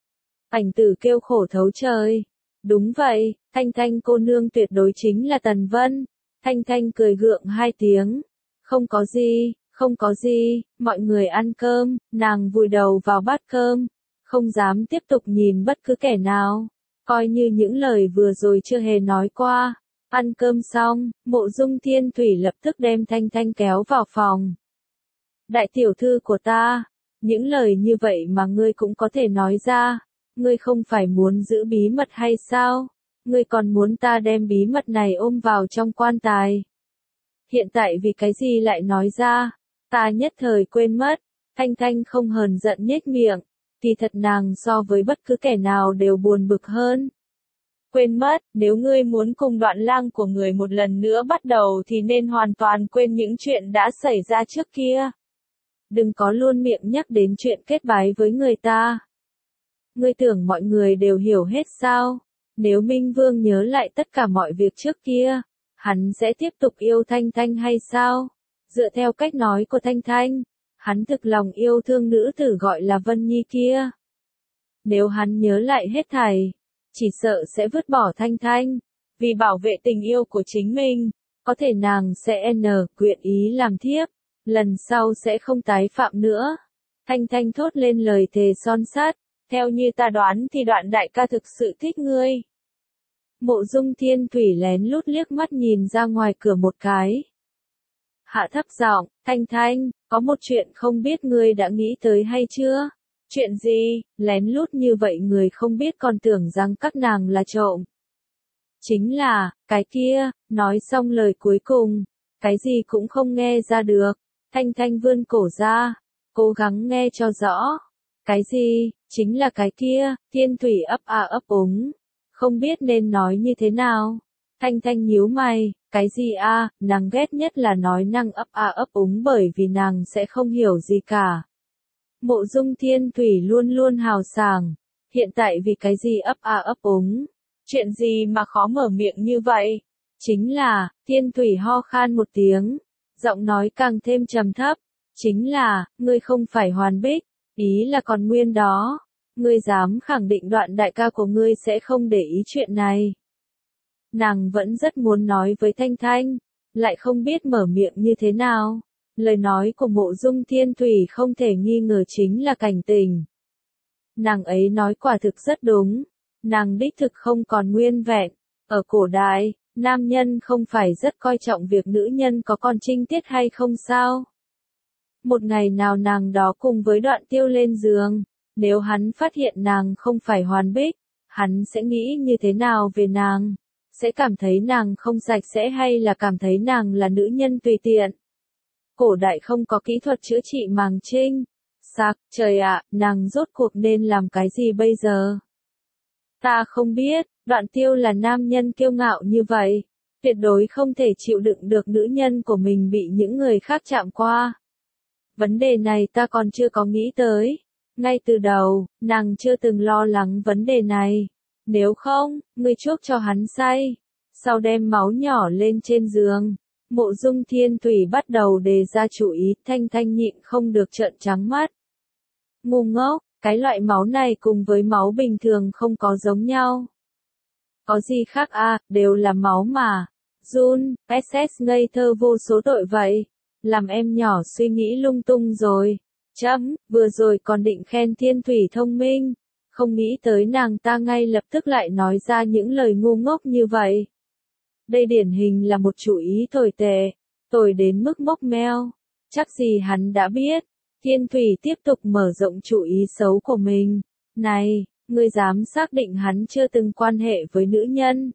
Ảnh Tử kêu khổ thấu trời. Đúng vậy, Thanh Thanh cô nương tuyệt đối chính là Tần Vân. Thanh Thanh cười gượng hai tiếng. Không có gì, không có gì, mọi người ăn cơm, nàng vùi đầu vào bát cơm, không dám tiếp tục nhìn bất cứ kẻ nào, coi như những lời vừa rồi chưa hề nói qua. Ăn cơm xong, Mộ Dung Thiên Thủy lập tức đem Thanh Thanh kéo vào phòng. Đại tiểu thư của ta, những lời như vậy mà ngươi cũng có thể nói ra, ngươi không phải muốn giữ bí mật hay sao? Ngươi còn muốn ta đem bí mật này ôm vào trong quan tài. Hiện tại vì cái gì lại nói ra? Ta nhất thời quên mất. Thanh Thanh không hờn giận nhếch miệng, kỳ thật nàng so với bất cứ kẻ nào đều buồn bực hơn. Quên mất, nếu ngươi muốn cùng Đoạn Lang của người một lần nữa bắt đầu thì nên hoàn toàn quên những chuyện đã xảy ra trước kia. Đừng có luôn miệng nhắc đến chuyện kết bái với người ta. Ngươi tưởng mọi người đều hiểu hết sao? Nếu Minh Vương nhớ lại tất cả mọi việc trước kia, hắn sẽ tiếp tục yêu Thanh Thanh hay sao? Dựa theo cách nói của Thanh Thanh, hắn thực lòng yêu thương nữ tử gọi là Vân Nhi kia. Nếu hắn nhớ lại hết thảy, chỉ sợ sẽ vứt bỏ Thanh Thanh, vì bảo vệ tình yêu của chính mình, có thể nàng sẽ n quyện ý làm thiếp, lần sau sẽ không tái phạm nữa. Thanh Thanh thốt lên lời thề son sắt, theo như ta đoán thì Đoạn đại ca thực sự thích ngươi. Mộ Dung Thiên Thủy lén lút liếc mắt nhìn ra ngoài cửa một cái. Hạ thấp giọng, Thanh Thanh, có một chuyện không biết ngươi đã nghĩ tới hay chưa? Chuyện gì? Lén lút như vậy người không biết còn tưởng rằng các nàng là trộm. Chính là, cái kia, nói xong lời cuối cùng, cái gì cũng không nghe ra được. Thanh Thanh vươn cổ ra, cố gắng nghe cho rõ. Cái gì? Chính là cái kia. Thiên Thủy ấp a ấp úng, không biết nên nói như thế nào. Thanh Thanh nhíu mày, cái gì a? Nàng ghét nhất là nói năng ấp a ấp úng bởi vì nàng sẽ không hiểu gì cả. Mộ Dung Thiên Thủy luôn luôn hào sảng, hiện tại vì cái gì ấp a ấp úng? Chuyện gì mà khó mở miệng như vậy? Chính là, Thiên Thủy ho khan một tiếng, giọng nói càng thêm trầm thấp. Chính là, ngươi không phải Hoàn Bích, ý là còn nguyên đó. Ngươi dám khẳng định Đoạn đại ca của ngươi sẽ không để ý chuyện này. Nàng vẫn rất muốn nói với Thanh Thanh, lại không biết mở miệng như thế nào. Lời nói của Mộ Dung Thiên Thủy không thể nghi ngờ chính là cảnh tình. Nàng ấy nói quả thực rất đúng. Nàng đích thực không còn nguyên vẹn. Ở cổ đại, nam nhân không phải rất coi trọng việc nữ nhân có con trinh tiết hay không sao? Một ngày nào nàng đó cùng với Đoạn Tiêu lên giường, nếu hắn phát hiện nàng không phải Hoàn Bích, hắn sẽ nghĩ như thế nào về nàng? Sẽ cảm thấy nàng không sạch sẽ hay là cảm thấy nàng là nữ nhân tùy tiện? Cổ đại không có kỹ thuật chữa trị màng trinh. Sạc, trời ạ, nàng rốt cuộc nên làm cái gì bây giờ? Ta không biết, Đoạn Tiêu là nam nhân kiêu ngạo như vậy. Tuyệt đối không thể chịu đựng được nữ nhân của mình bị những người khác chạm qua. Vấn đề này ta còn chưa có nghĩ tới. Ngay từ đầu, nàng chưa từng lo lắng vấn đề này. Nếu không, ngươi chuốc cho hắn say. Sau đem máu nhỏ lên trên giường. Mộ Dung Thiên Thủy bắt đầu đề ra chủ ý, Thanh Thanh nhịn không được trợn trắng mắt. Ngu ngốc, cái loại máu này cùng với máu bình thường không có giống nhau. Có gì khác à, đều là máu mà. Jun, ét ét ngây thơ vô số tội vậy. Làm em nhỏ suy nghĩ lung tung rồi. Chấm, vừa rồi còn định khen Thiên Thủy thông minh. Không nghĩ tới nàng ta ngay lập tức lại nói ra những lời ngu ngốc như vậy. Đây điển hình là một chủ ý tồi tệ, tồi đến mức mốc meo. Chắc gì hắn đã biết. Thiên Thủy tiếp tục mở rộng chủ ý xấu của mình. Này, ngươi dám xác định hắn chưa từng quan hệ với nữ nhân?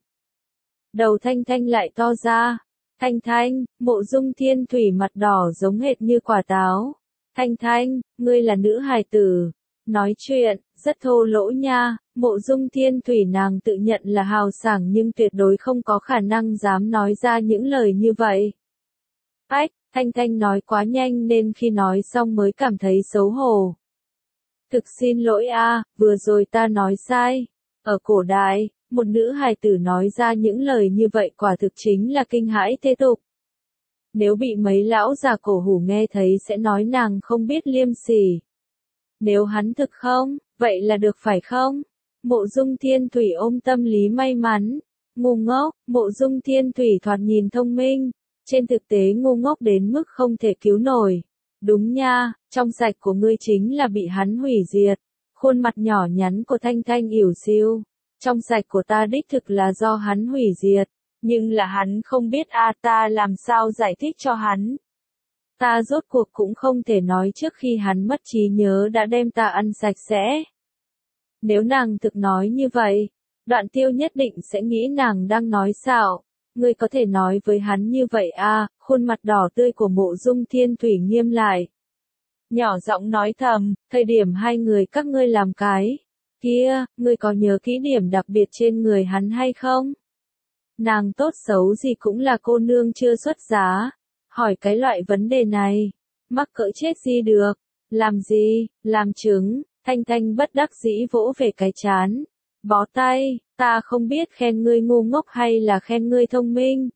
Đầu Thanh Thanh lại to ra. Thanh Thanh, Mộ Dung Thiên Thủy mặt đỏ giống hệt như quả táo. Thanh Thanh, ngươi là nữ hài tử. Nói chuyện, rất thô lỗ nha. Mộ Dung Thiên Thủy nàng tự nhận là hào sảng nhưng tuyệt đối không có khả năng dám nói ra những lời như vậy. Ách, Thanh Thanh nói quá nhanh nên khi nói xong mới cảm thấy xấu hổ. Thực xin lỗi a, vừa rồi ta nói sai. Ở cổ đại, một nữ hài tử nói ra những lời như vậy quả thực chính là kinh hãi thế tục. Nếu bị mấy lão già cổ hủ nghe thấy sẽ nói nàng không biết liêm sỉ. Nếu hắn thực không, vậy là được phải không? Mộ Dung Thiên Thủy ôm tâm lý may mắn. Ngu ngốc, Mộ Dung Thiên Thủy thoạt nhìn thông minh. Trên thực tế ngu ngốc đến mức không thể cứu nổi. Đúng nha, trong sạch của ngươi chính là bị hắn hủy diệt. Khuôn mặt nhỏ nhắn của Thanh Thanh ỉu xìu. Trong sạch của ta đích thực là do hắn hủy diệt. Nhưng là hắn không biết a, ta làm sao giải thích cho hắn. Ta rốt cuộc cũng không thể nói trước khi hắn mất trí nhớ đã đem ta ăn sạch sẽ. Nếu nàng thực nói như vậy, Đoạn Tiêu nhất định sẽ nghĩ nàng đang nói xạo. Ngươi có thể nói với hắn như vậy à, khuôn mặt đỏ tươi của Mộ Dung Thiên Thủy nghiêm lại. Nhỏ giọng nói thầm, thời điểm hai người các ngươi làm cái. Kia, ngươi có nhớ kỹ điểm đặc biệt trên người hắn hay không? Nàng tốt xấu gì cũng là cô nương chưa xuất giá. Hỏi cái loại vấn đề này. Mắc cỡ chết gì được. Làm gì, làm chứng. Thanh Thanh bất đắc dĩ vỗ về cái chán. Bó tay, ta không biết khen ngươi ngu ngốc hay là khen ngươi thông minh.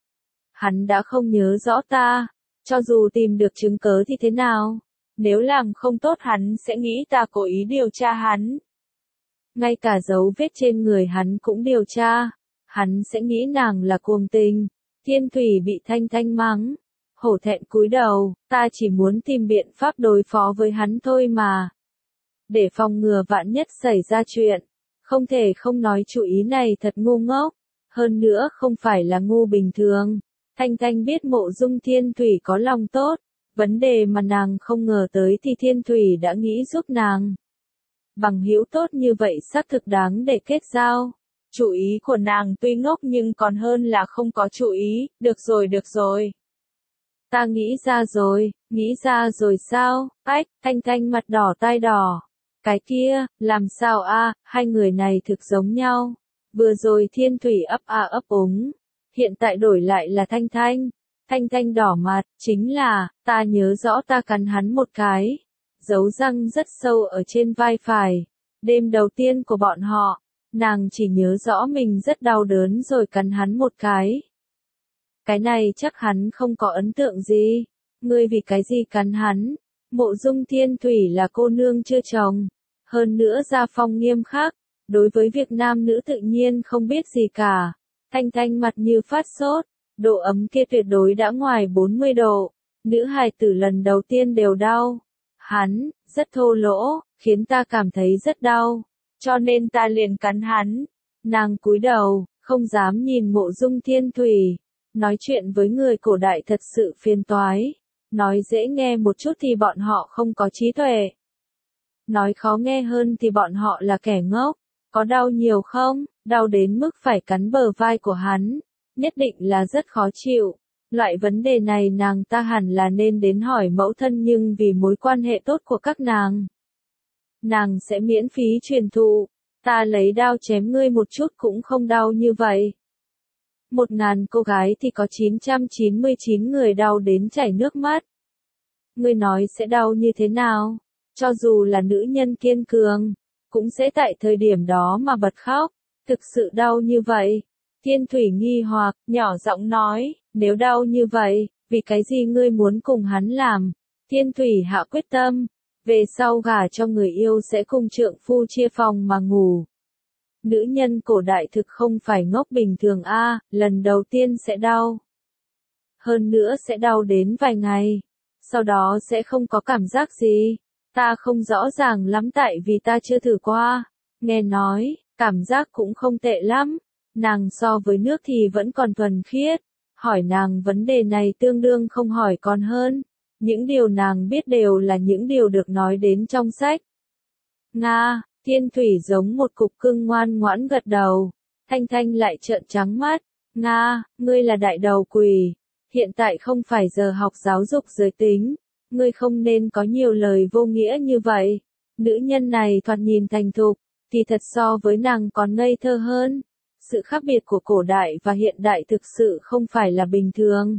Hắn đã không nhớ rõ ta. Cho dù tìm được chứng cớ thì thế nào. Nếu làm không tốt hắn sẽ nghĩ ta cố ý điều tra hắn. Ngay cả dấu vết trên người hắn cũng điều tra. Hắn sẽ nghĩ nàng là cuồng tình. Thiên Thủy bị Thanh Thanh mắng. Hổ thẹn cúi đầu, ta chỉ muốn tìm biện pháp đối phó với hắn thôi mà. Để phòng ngừa vạn nhất xảy ra chuyện. Không thể không nói chủ ý này thật ngu ngốc. Hơn nữa không phải là ngu bình thường. Thanh Thanh biết Mộ Dung Thiên Thủy có lòng tốt. Vấn đề mà nàng không ngờ tới thì Thiên Thủy đã nghĩ giúp nàng. Bằng hữu tốt như vậy xác thực đáng để kết giao. Chủ ý của nàng tuy ngốc nhưng còn hơn là không có chủ ý. Được rồi được rồi. Ta nghĩ ra rồi, nghĩ ra rồi sao? Ách, Thanh Thanh mặt đỏ tai đỏ. Cái kia, làm sao a, hai người này thực giống nhau. Vừa rồi Thiên Thủy ấp a ấp úng. Hiện tại đổi lại là Thanh Thanh. Thanh Thanh đỏ mặt, chính là, ta nhớ rõ ta cắn hắn một cái. Dấu răng rất sâu ở trên vai phải. Đêm đầu tiên của bọn họ, nàng chỉ nhớ rõ mình rất đau đớn rồi cắn hắn một cái. Cái này chắc hắn không có ấn tượng gì. Ngươi vì cái gì cắn hắn? Mộ Dung Thiên Thủy là cô nương chưa chồng. Hơn nữa gia phong nghiêm khắc. Đối với việc nam nữ tự nhiên không biết gì cả. Thanh Thanh mặt như phát sốt. Độ ấm kia tuyệt đối đã ngoài bốn mươi độ. Nữ hài tử lần đầu tiên đều đau. Hắn, rất thô lỗ, khiến ta cảm thấy rất đau. Cho nên ta liền cắn hắn. Nàng cúi đầu, không dám nhìn Mộ Dung Thiên Thủy. Nói chuyện với người cổ đại thật sự phiền toái. Nói dễ nghe một chút thì bọn họ không có trí tuệ. Nói khó nghe hơn thì bọn họ là kẻ ngốc. Có đau nhiều không? Đau đến mức phải cắn bờ vai của hắn. Nhất định là rất khó chịu. Loại vấn đề này nàng ta hẳn là nên đến hỏi mẫu thân, nhưng vì mối quan hệ tốt của các nàng, nàng sẽ miễn phí truyền thụ. Ta lấy đao chém ngươi một chút cũng không đau như vậy. Một ngàn cô gái thì có chín trăm chín mươi chín người đau đến chảy nước mắt. Ngươi nói sẽ đau như thế nào? Cho dù là nữ nhân kiên cường, cũng sẽ tại thời điểm đó mà bật khóc. Thực sự đau như vậy? Thiên Thủy nghi hoặc, nhỏ giọng nói, nếu đau như vậy, vì cái gì ngươi muốn cùng hắn làm? Thiên Thủy hạ quyết tâm, về sau gả cho người yêu sẽ cùng trượng phu chia phòng mà ngủ. Nữ nhân cổ đại thực không phải ngốc bình thường a, lần đầu tiên sẽ đau. Hơn nữa sẽ đau đến vài ngày, sau đó sẽ không có cảm giác gì. Ta không rõ ràng lắm tại vì ta chưa thử qua. Nghe nói, cảm giác cũng không tệ lắm. Nàng so với nước thì vẫn còn thuần khiết. Hỏi nàng vấn đề này tương đương không hỏi còn hơn. Những điều nàng biết đều là những điều được nói đến trong sách. Nga, Thiên Thủy giống một cục cưng ngoan ngoãn gật đầu. Thanh Thanh lại trợn trắng mắt. Nga, ngươi là đại đầu quỷ. Hiện tại không phải giờ học giáo dục giới tính. Ngươi không nên có nhiều lời vô nghĩa như vậy. Nữ nhân này thoạt nhìn thành thục, thì thật so với nàng còn ngây thơ hơn. Sự khác biệt của cổ đại và hiện đại thực sự không phải là bình thường.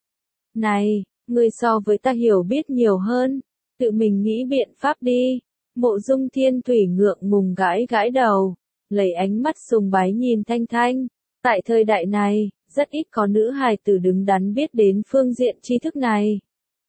Này, ngươi so với ta hiểu biết nhiều hơn. Tự mình nghĩ biện pháp đi. Mộ Dung Thiên Thủy ngượng ngùng gãi gãi đầu. Lấy ánh mắt sùng bái nhìn Thanh Thanh. Tại thời đại này, rất ít có nữ hài tử đứng đắn biết đến phương diện tri thức này.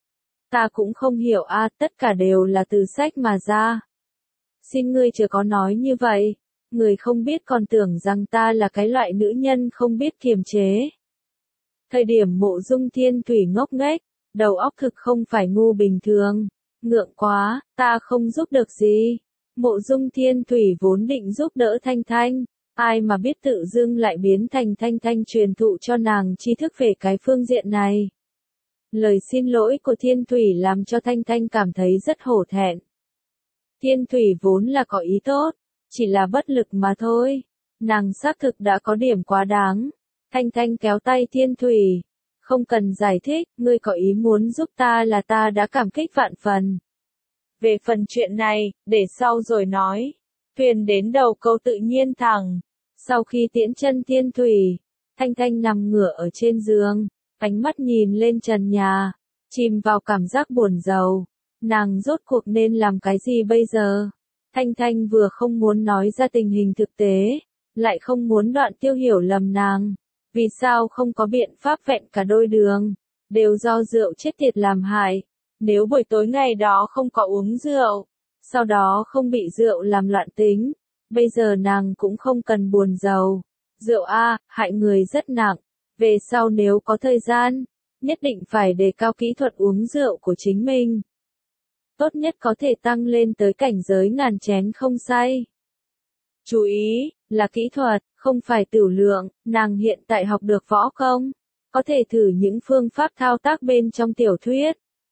Ta cũng không hiểu a, à, tất cả đều là từ sách mà ra. Xin ngươi chưa có nói như vậy. Người không biết còn tưởng rằng ta là cái loại nữ nhân không biết kiềm chế. Thời điểm Mộ Dung Thiên Thủy ngốc nghếch, đầu óc thực không phải ngu bình thường. Ngượng quá, ta không giúp được gì. Mộ Dung Thiên Thủy vốn định giúp đỡ Thanh Thanh, ai mà biết tự dưng lại biến thành Thanh Thanh truyền thụ cho nàng tri thức về cái phương diện này. Lời xin lỗi của Thiên Thủy làm cho Thanh Thanh cảm thấy rất hổ thẹn. Thiên Thủy vốn là có ý tốt, chỉ là bất lực mà thôi. Nàng xác thực đã có điểm quá đáng. Thanh Thanh kéo tay Thiên Thủy. Không cần giải thích, ngươi có ý muốn giúp ta là ta đã cảm kích vạn phần. Về phần chuyện này, để sau rồi nói. Thuyền đến đầu câu tự nhiên thẳng. Sau khi tiễn chân Thiên Thủy, Thanh Thanh nằm ngửa ở trên giường, ánh mắt nhìn lên trần nhà, chìm vào cảm giác buồn rầu. Nàng rốt cuộc nên làm cái gì bây giờ? Thanh Thanh vừa không muốn nói ra tình hình thực tế, lại không muốn Đoạn Tiêu hiểu lầm nàng. Vì sao không có biện pháp vẹn cả đôi đường? Đều do rượu chết tiệt làm hại. Nếu buổi tối ngày đó không có uống rượu, sau đó không bị rượu làm loạn tính, bây giờ nàng cũng không cần buồn rầu. Rượu a, hại người rất nặng. Về sau nếu có thời gian, nhất định phải đề cao kỹ thuật uống rượu của chính mình. Tốt nhất có thể tăng lên tới cảnh giới ngàn chén không say. Chú ý, là kỹ thuật, không phải tửu lượng. Nàng hiện tại học được võ công, có thể thử những phương pháp thao tác bên trong tiểu thuyết.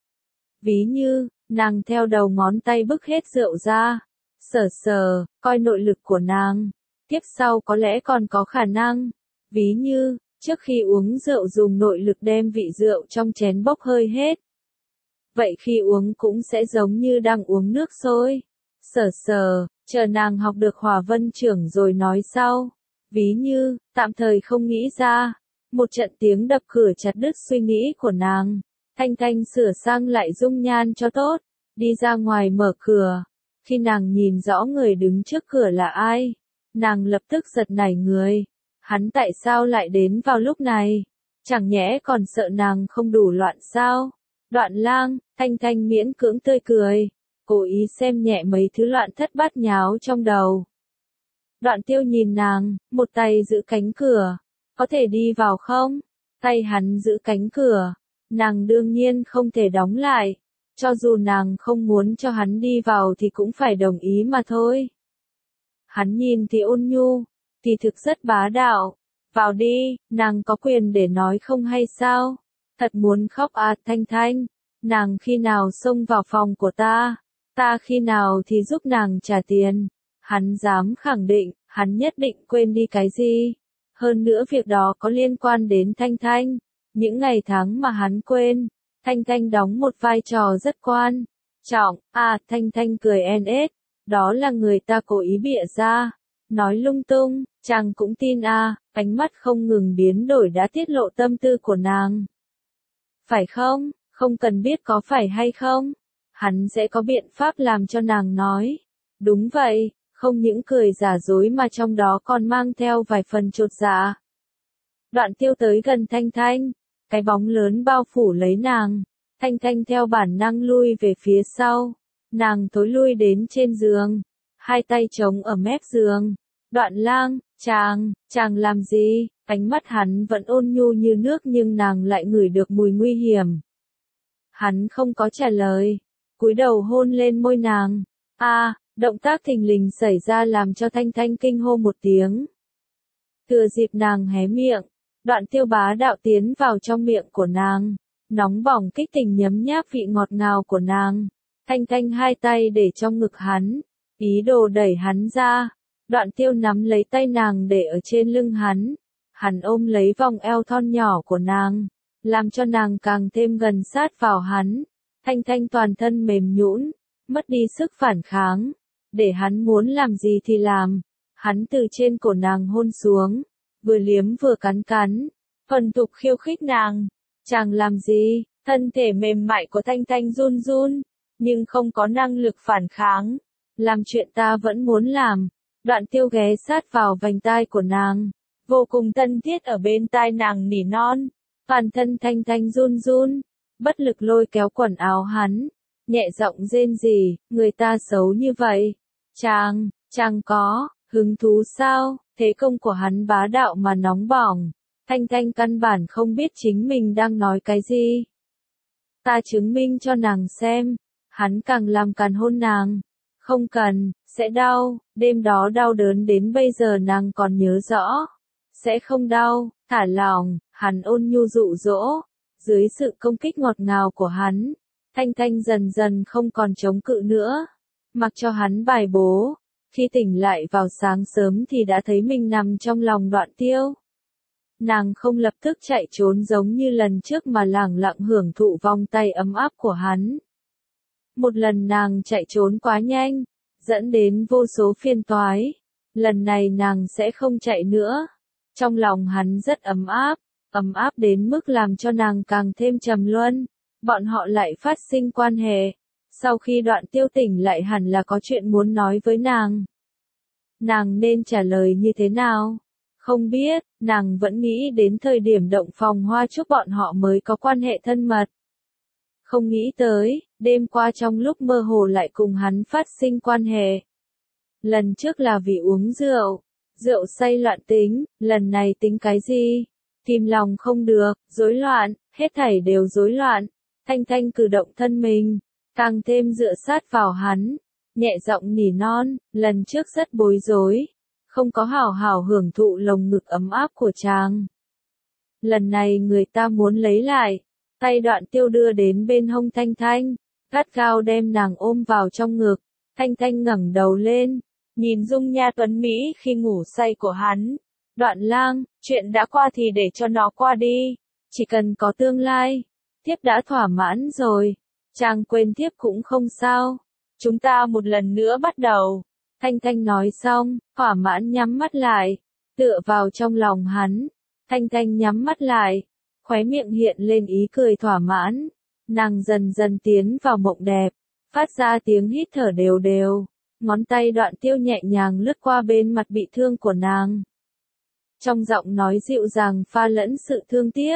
Ví như, nàng theo đầu ngón tay bức hết rượu ra, sờ sờ, coi nội lực của nàng. Tiếp sau có lẽ còn có khả năng, ví như, trước khi uống rượu dùng nội lực đem vị rượu trong chén bốc hơi hết. Vậy khi uống cũng sẽ giống như đang uống nước sôi. Sờ sờ, chờ nàng học được Hỏa Vân Trưởng rồi nói sau. Ví như, tạm thời không nghĩ ra. Một trận tiếng đập cửa chặt đứt suy nghĩ của nàng. Thanh Thanh sửa sang lại dung nhan cho tốt, đi ra ngoài mở cửa. Khi nàng nhìn rõ người đứng trước cửa là ai, nàng lập tức giật nảy người. Hắn tại sao lại đến vào lúc này? Chẳng nhẽ còn sợ nàng không đủ loạn sao? Đoạn Lang, Thanh Thanh miễn cưỡng tươi cười, cố ý xem nhẹ mấy thứ loạn thất bát nháo trong đầu. Đoạn Tiêu nhìn nàng, một tay giữ cánh cửa, có thể đi vào không? Tay hắn giữ cánh cửa, nàng đương nhiên không thể đóng lại, cho dù nàng không muốn cho hắn đi vào thì cũng phải đồng ý mà thôi. Hắn nhìn thì ôn nhu, thì thực rất bá đạo. Vào đi, nàng có quyền để nói không hay sao? Thật muốn khóc à Thanh Thanh, nàng khi nào xông vào phòng của ta, ta khi nào thì giúp nàng trả tiền. Hắn dám khẳng định, hắn nhất định quên đi cái gì. Hơn nữa việc đó có liên quan đến Thanh Thanh. Những ngày tháng mà hắn quên, Thanh Thanh đóng một vai trò rất quan trọng. À, Thanh Thanh cười en ết, đó là người ta cố ý bịa ra, nói lung tung, chàng cũng tin à, ánh mắt không ngừng biến đổi đã tiết lộ tâm tư của nàng. Phải không, không cần biết có phải hay không, hắn sẽ có biện pháp làm cho nàng nói. Đúng vậy, không những cười giả dối mà trong đó còn mang theo vài phần chột dạ. Đoạn Tiêu tới gần Thanh Thanh, cái bóng lớn bao phủ lấy nàng, Thanh Thanh theo bản năng lui về phía sau, nàng thối lui đến trên giường, hai tay chống ở mép giường. Đoạn Lang, chàng, chàng làm gì? Ánh mắt hắn vẫn ôn nhu như nước nhưng nàng lại ngửi được mùi nguy hiểm. Hắn không có trả lời, cúi đầu hôn lên môi nàng. A, à, động tác thình lình xảy ra làm cho Thanh Thanh kinh hô một tiếng. Thừa dịp nàng hé miệng, Đoạn Tiêu bá đạo tiến vào trong miệng của nàng, nóng bỏng kích tình nhấm nháp vị ngọt ngào của nàng. Thanh Thanh hai tay để trong ngực hắn, ý đồ đẩy hắn ra. Đoạn Tiêu nắm lấy tay nàng để ở trên lưng hắn, hắn ôm lấy vòng eo thon nhỏ của nàng, làm cho nàng càng thêm gần sát vào hắn. Thanh Thanh toàn thân mềm nhũn, mất đi sức phản kháng, để hắn muốn làm gì thì làm. Hắn từ trên cổ nàng hôn xuống, vừa liếm vừa cắn cắn, thuần thục khiêu khích nàng. Chàng làm gì? Thân thể mềm mại của Thanh Thanh run run, nhưng không có năng lực phản kháng. Làm chuyện ta vẫn muốn làm. Đoạn Tiêu ghé sát vào vành tai của nàng, vô cùng thân thiết ở bên tai nàng nỉ non. Toàn thân Thanh Thanh run run, bất lực lôi kéo quần áo hắn, nhẹ giọng rên rỉ, người ta xấu như vậy. Chàng, chàng có hứng thú sao? Thế công của hắn bá đạo mà nóng bỏng. Thanh Thanh căn bản không biết chính mình đang nói cái gì. Ta chứng minh cho nàng xem. Hắn càng làm càng hôn nàng. Không cần, sẽ đau, đêm đó đau đớn đến bây giờ nàng còn nhớ rõ. Sẽ không đau, thả lỏng, hắn ôn nhu dụ dỗ. Dưới sự công kích ngọt ngào của hắn, Thanh Thanh dần dần không còn chống cự nữa. Mặc cho hắn bài bố, khi tỉnh lại vào sáng sớm thì đã thấy mình nằm trong lòng Đoạn Tiêu. Nàng không lập tức chạy trốn giống như lần trước mà lẳng lặng hưởng thụ vòng tay ấm áp của hắn. Một lần nàng chạy trốn quá nhanh, dẫn đến vô số phiền toái. Lần này nàng sẽ không chạy nữa. Trong lòng hắn rất ấm áp, ấm áp đến mức làm cho nàng càng thêm trầm luân. Bọn họ lại phát sinh quan hệ. Sau khi Đoạn Tiêu tỉnh lại hẳn là có chuyện muốn nói với nàng. Nàng nên trả lời như thế nào? Không biết, nàng vẫn nghĩ đến thời điểm động phòng hoa chúc bọn họ mới có quan hệ thân mật. Không nghĩ tới, đêm qua trong lúc mơ hồ lại cùng hắn phát sinh quan hệ. Lần trước là vì uống rượu, rượu say loạn tính, lần này tính cái gì? Kìm lòng không được, rối loạn, hết thảy đều rối loạn. Thanh Thanh cử động thân mình, càng thêm dựa sát vào hắn, nhẹ giọng nỉ non, lần trước rất bối rối, không có hào hào hưởng thụ lồng ngực ấm áp của chàng. Lần này người ta muốn lấy lại, tay Đoạn Tiêu đưa đến bên hông Thanh Thanh, gắt gao đem nàng ôm vào trong ngực. Thanh Thanh ngẩng đầu lên, nhìn dung nha tuấn mỹ khi ngủ say của hắn. Đoạn Lang, chuyện đã qua thì để cho nó qua đi, chỉ cần có tương lai. Thiếp đã thỏa mãn rồi, chàng quên thiếp cũng không sao. Chúng ta một lần nữa bắt đầu. Thanh Thanh nói xong, thỏa mãn nhắm mắt lại, tựa vào trong lòng hắn. Thanh Thanh nhắm mắt lại, khóe miệng hiện lên ý cười thỏa mãn. Nàng dần dần tiến vào mộng đẹp, phát ra tiếng hít thở đều đều. Ngón tay Đoạn Tiêu nhẹ nhàng lướt qua bên mặt bị thương của nàng. Trong giọng nói dịu dàng pha lẫn sự thương tiếc,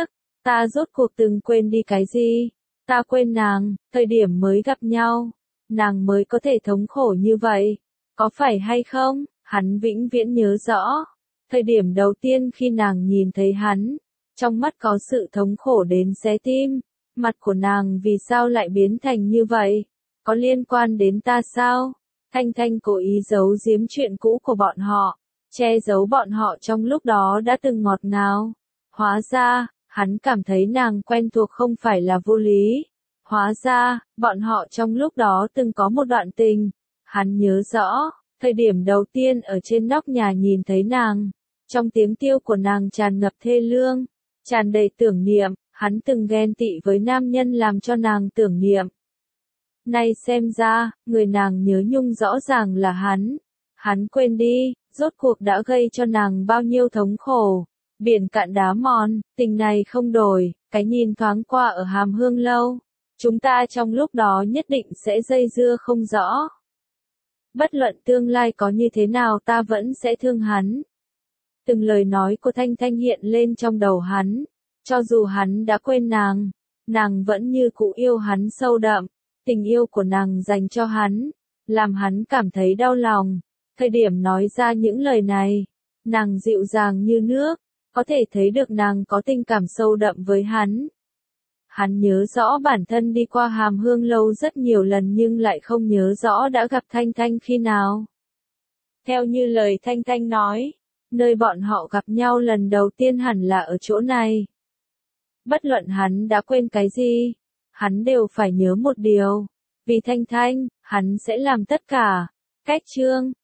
Ta rốt cuộc từng quên đi cái gì? Ta quên nàng, thời điểm mới gặp nhau, nàng mới có thể thống khổ như vậy. Có phải hay không? Hắn vĩnh viễn nhớ rõ. Thời điểm đầu tiên khi nàng nhìn thấy hắn, trong mắt có sự thống khổ đến xé tim. Mặt của nàng vì sao lại biến thành như vậy? Có liên quan đến ta sao? Thanh Thanh cố ý giấu giếm chuyện cũ của bọn họ, che giấu bọn họ trong lúc đó đã từng ngọt ngào. Hóa ra, hắn cảm thấy nàng quen thuộc không phải là vô lý. Hóa ra, bọn họ trong lúc đó từng có một đoạn tình. Hắn nhớ rõ, thời điểm đầu tiên ở trên nóc nhà nhìn thấy nàng, trong tiếng kêu của nàng tràn ngập thê lương, tràn đầy tưởng niệm, hắn từng ghen tị với nam nhân làm cho nàng tưởng niệm. Nay xem ra, người nàng nhớ nhung rõ ràng là hắn. Hắn quên đi, rốt cuộc đã gây cho nàng bao nhiêu thống khổ. Biển cạn đá mòn, tình này không đổi, cái nhìn thoáng qua ở Hàm Hương lâu. Chúng ta trong lúc đó nhất định sẽ dây dưa không rõ. Bất luận tương lai có như thế nào ta vẫn sẽ thương hắn. Từng lời nói của Thanh Thanh hiện lên trong đầu hắn. Cho dù hắn đã quên nàng, nàng vẫn như cũ yêu hắn sâu đậm. Tình yêu của nàng dành cho hắn, làm hắn cảm thấy đau lòng. Thời điểm nói ra những lời này, nàng dịu dàng như nước, có thể thấy được nàng có tình cảm sâu đậm với hắn. Hắn nhớ rõ bản thân đi qua Hàm Hương lâu rất nhiều lần nhưng lại không nhớ rõ đã gặp Thanh Thanh khi nào. Theo như lời Thanh Thanh nói, nơi bọn họ gặp nhau lần đầu tiên hẳn là ở chỗ này. Bất luận hắn đã quên cái gì, hắn đều phải nhớ một điều. Vì Thanh Thanh, hắn sẽ làm tất cả. Cách chương